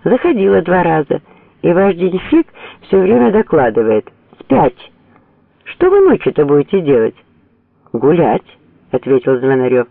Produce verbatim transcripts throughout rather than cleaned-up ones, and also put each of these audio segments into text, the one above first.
Заходила два раза, и ваш денщик все время докладывает. Спять. Что вы ночью-то будете делать? Гулять, ответил Звонарев.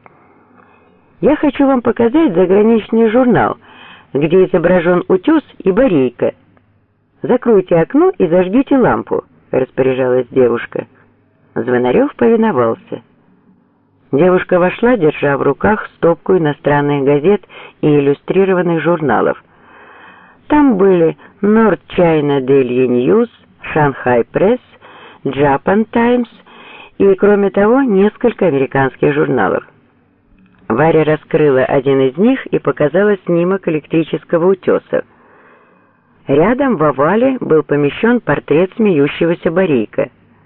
Я хочу вам показать заграничный журнал, где изображен утес и барейка. Закройте окно и зажгите лампу, распоряжалась девушка. Звонарев повиновался. Девушка вошла, держа в руках стопку иностранных газет и иллюстрированных журналов. Там были North China Daily News, Shanghai Press, Japan Times и, кроме того, несколько американских журналов. Варя раскрыла один из них и показала снимок электрического утеса. Рядом в овале был помещен портрет смеющегося барейка.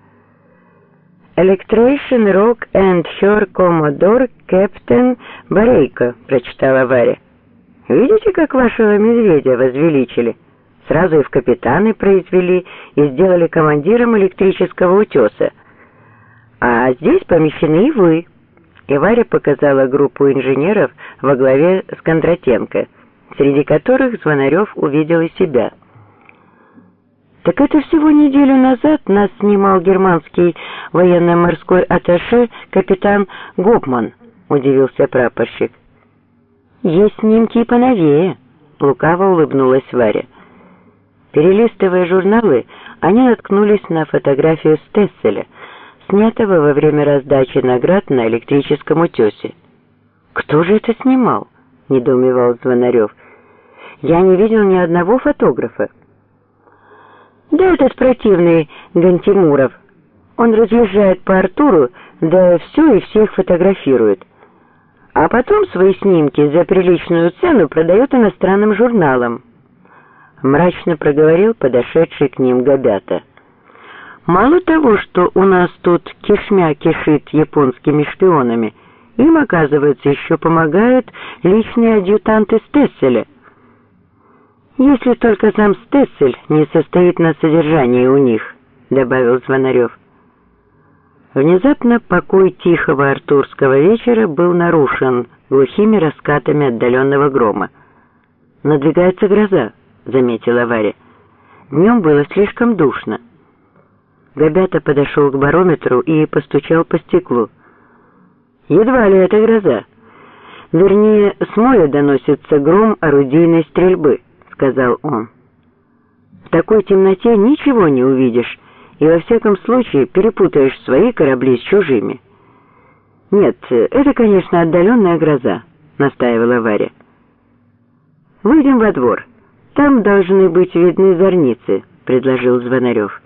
«Electration Rock and Her Commodore Captain Барейко», прочитала Варя. «Видите, как вашего медведя возвеличили? Сразу и в капитаны произвели, и сделали командиром электрического утеса. А здесь помещены и вы». И Варя показала группу инженеров во главе с Кондратенко, среди которых Звонарев увидел и себя. «Так это всего неделю назад нас снимал германский военно-морской атташе капитан Гопман», — удивился прапорщик. «Есть снимки и поновее», — лукаво улыбнулась Варя. Перелистывая журналы, они наткнулись на фотографию Стесселя, снятого во время раздачи наград на электрическом утесе. «Кто же это снимал?» — недоумевал Звонарев. «Я не видел ни одного фотографа». «Да этот противный Гантимуров. Он разъезжает по Артуру, да все и всех фотографирует. А потом свои снимки за приличную цену продает иностранным журналам», — мрачно проговорил подошедший к ним Габята. «Мало того, что у нас тут кишмя кишит японскими шпионами, им, оказывается, еще помогают личные адъютанты Стесселя. Если только сам Стессель не состоит на содержании у них», — добавил Звонарев. Внезапно покой тихого артурского вечера был нарушен глухими раскатами отдаленного грома. «Надвигается гроза», — заметила Варя. «Днем было слишком душно». Габята подошел к барометру и постучал по стеклу. «Едва ли это гроза. Вернее, с моря доносится гром орудийной стрельбы», — сказал он. «В такой темноте ничего не увидишь, и во всяком случае перепутаешь свои корабли с чужими». «Нет, это, конечно, отдаленная гроза», — настаивала Варя. «Выйдем во двор. Там должны быть видны зорницы», — предложил Звонарев.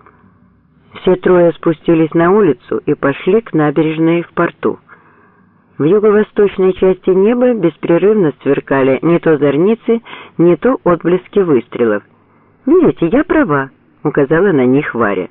Все трое спустились на улицу и пошли к набережной в порту. В юго-восточной части неба беспрерывно сверкали не то зорницы, не то отблески выстрелов. «Видите, я права», — указала на них Варя.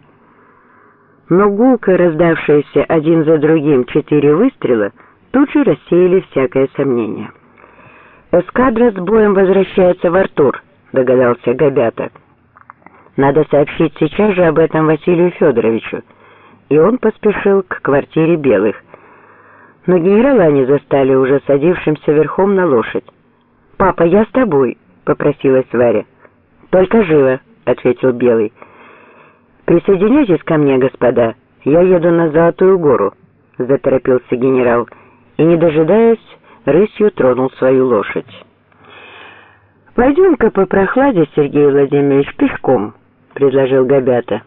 Но гулко раздавшиеся один за другим четыре выстрела тут же рассеяли всякое сомнение. «Эскадра с боем возвращается в Артур», — догадался Габята. «Надо сообщить сейчас же об этом Василию Федоровичу». И он поспешил к квартире Белых. Но генерала они застали уже садившимся верхом на лошадь. «Папа, я с тобой», — попросилась Варя. «Только живо», — ответил Белый. «Присоединяйтесь ко мне, господа, я еду на Золотую гору», — заторопился генерал, и, не дожидаясь, рысью тронул свою лошадь. «Пойдем-ка по прохладе, Сергей Владимирович, пешком», — предложил Габята.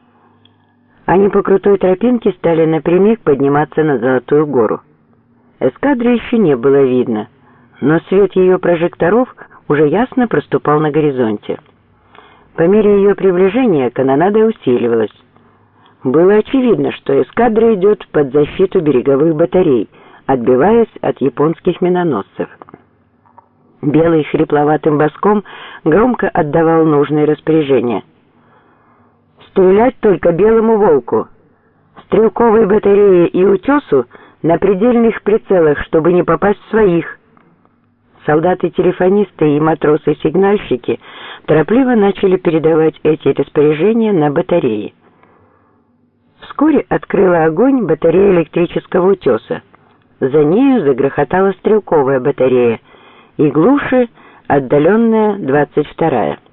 Они по крутой тропинке стали напрямик подниматься на Золотую гору. Эскадры еще не было видно, но свет ее прожекторов уже ясно проступал на горизонте. По мере ее приближения канонада усиливалась. Было очевидно, что эскадра идет под защиту береговых батарей, отбиваясь от японских миноносцев. Белый хрипловатым баском громко отдавал нужные распоряжения. «Стрелять только белому волку! Стрелковой батарее и утесу на предельных прицелах, чтобы не попасть в своих!» Солдаты-телефонисты и матросы-сигнальщики торопливо начали передавать эти распоряжения на батареи. Вскоре открыла огонь батарея электрического утеса. За нею загрохотала стрелковая батарея, и глуше Отдаленная двадцать вторая.